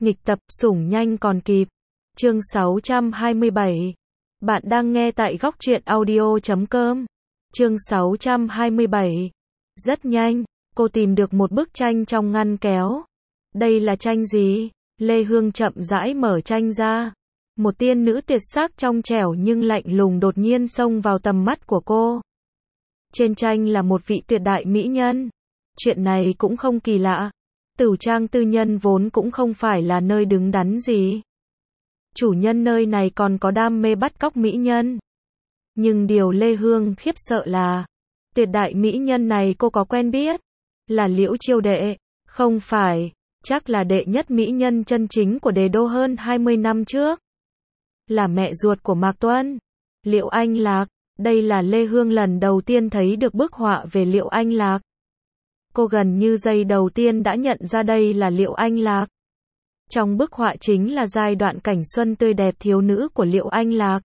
Nghịch tập, sủng nhanh còn kịp. Chương 627. Bạn đang nghe tại góc truyện audio.com. Chương 627. Rất nhanh, cô tìm được một bức tranh trong ngăn kéo. Đây là tranh gì? Lê Hương chậm rãi mở tranh ra. Một tiên nữ tuyệt sắc trong trẻo nhưng lạnh lùng đột nhiên xông vào tầm mắt của cô. Trên tranh là một vị tuyệt đại mỹ nhân. Chuyện này cũng không kỳ lạ. Tửu trang tư nhân vốn cũng không phải là nơi đứng đắn gì. Chủ nhân nơi này còn có đam mê bắt cóc mỹ nhân. Nhưng điều Lê Hương khiếp sợ là, tuyệt đại mỹ nhân này cô có quen biết. Là Liễu Chiêu Đệ. Không phải, chắc là đệ nhất mỹ nhân chân chính của Đế Đô hơn 20 năm trước. Là mẹ ruột của Mạc Tuân. Liễu Anh Lạc. Đây là Lê Hương lần đầu tiên thấy được bức họa về Liễu Anh Lạc. Cô gần như giây đầu tiên đã nhận ra đây là Liễu Anh Lạc. Trong bức họa chính là giai đoạn cảnh xuân tươi đẹp thiếu nữ của Liễu Anh Lạc.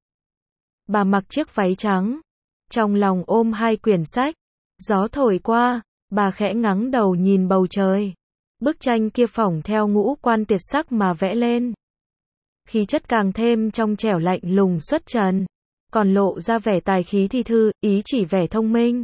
Bà mặc chiếc váy trắng, trong lòng ôm hai quyển sách. Gió thổi qua, bà khẽ ngẩng đầu nhìn bầu trời. Bức tranh kia phỏng theo ngũ quan tuyệt sắc mà vẽ lên. Khí chất càng thêm trong trẻo lạnh lùng xuất trần, còn lộ ra vẻ tài khí thi thư, ý chỉ vẻ thông minh.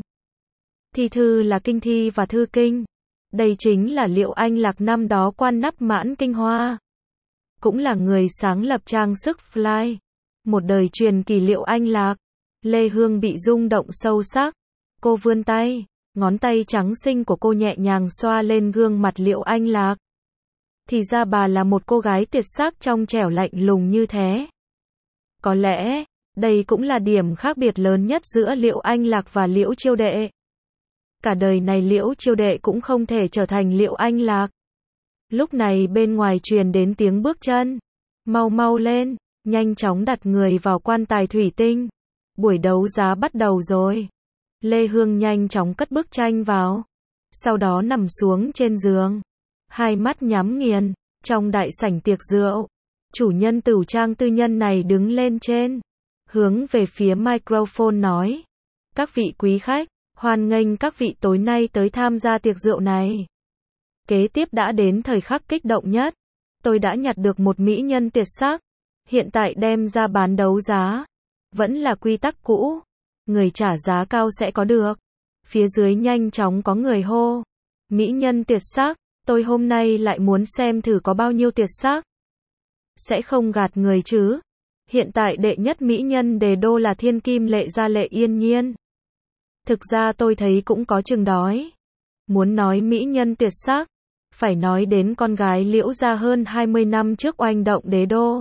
Thi thư là kinh thi và thư kinh. Đây chính là Liễu Anh Lạc năm đó quan nắp mãn kinh hoa. Cũng là người sáng lập trang sức Fly. Một đời truyền kỳ Liễu Anh Lạc. Lê Hương bị rung động sâu sắc. Cô vươn tay, ngón tay trắng xinh của cô nhẹ nhàng xoa lên gương mặt Liễu Anh Lạc. Thì ra bà là một cô gái tuyệt sắc trong trẻo lạnh lùng như thế. Có lẽ, đây cũng là điểm khác biệt lớn nhất giữa Liễu Anh Lạc và Liễu Chiêu Đệ. Cả đời này Liễu Chiêu Đệ cũng không thể trở thành Liễu Anh Lạc. Lúc này bên ngoài truyền đến tiếng bước chân. Mau mau lên, nhanh chóng đặt người vào quan tài thủy tinh. Buổi đấu giá bắt đầu rồi. Lê Hương nhanh chóng cất bức tranh vào. Sau đó nằm xuống trên giường. Hai mắt nhắm nghiền, trong đại sảnh tiệc rượu. Chủ nhân tửu trang tư nhân này đứng lên trên. Hướng về phía microphone nói. Các vị quý khách, hoan nghênh các vị tối nay tới tham gia tiệc rượu này. Kế tiếp đã đến thời khắc kích động nhất. Tôi đã nhặt được một mỹ nhân tuyệt sắc. Hiện tại đem ra bán đấu giá. Vẫn là quy tắc cũ. Người trả giá cao sẽ có được. Phía dưới nhanh chóng có người hô. Mỹ nhân tuyệt sắc, tôi hôm nay lại muốn xem thử có bao nhiêu tuyệt sắc. Sẽ không gạt người chứ. Hiện tại đệ nhất mỹ nhân Đế Đô là thiên kim Lệ Gia Lệ Yên Nhiên. Thực ra tôi thấy cũng có chừng đói. Muốn nói mỹ nhân tuyệt sắc, phải nói đến con gái Liễu gia hơn 20 năm trước oanh động Đế Đô.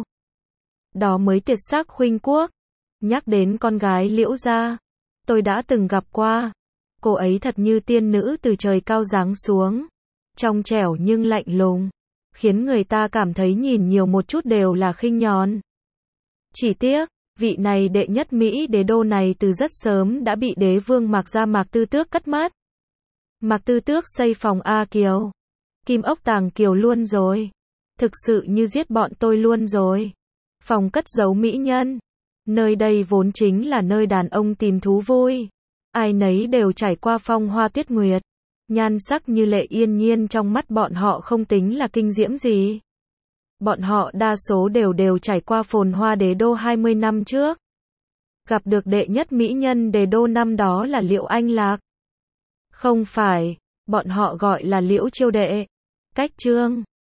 Đó mới tuyệt sắc khuynh quốc. Nhắc đến con gái Liễu gia, tôi đã từng gặp qua. Cô ấy thật như tiên nữ từ trời cao giáng xuống. Trong trẻo nhưng lạnh lùng, khiến người ta cảm thấy nhìn nhiều một chút đều là khinh nhờn. Chỉ tiếc, vị này đệ nhất Mỹ Đế Đô này từ rất sớm đã bị đế vương Mạc gia Mạc Tư Tước cắt mất. Mạc Tư Tước xây phòng A Kiều. Kim ốc tàng kiều luôn rồi. Thực sự như giết bọn tôi luôn rồi. Phòng cất giấu mỹ nhân. Nơi đây vốn chính là nơi đàn ông tìm thú vui. Ai nấy đều trải qua phong hoa tuyết nguyệt. Nhan sắc như Lệ Yên Nhiên trong mắt bọn họ không tính là kinh diễm gì. Bọn họ đa số đều trải qua phồn hoa Đế Đô 20 năm trước. Gặp được đệ nhất mỹ nhân Đế Đô năm đó là Liễu Anh Lạc. Không phải, bọn họ gọi là Liễu Chiêu Đệ. Cách chương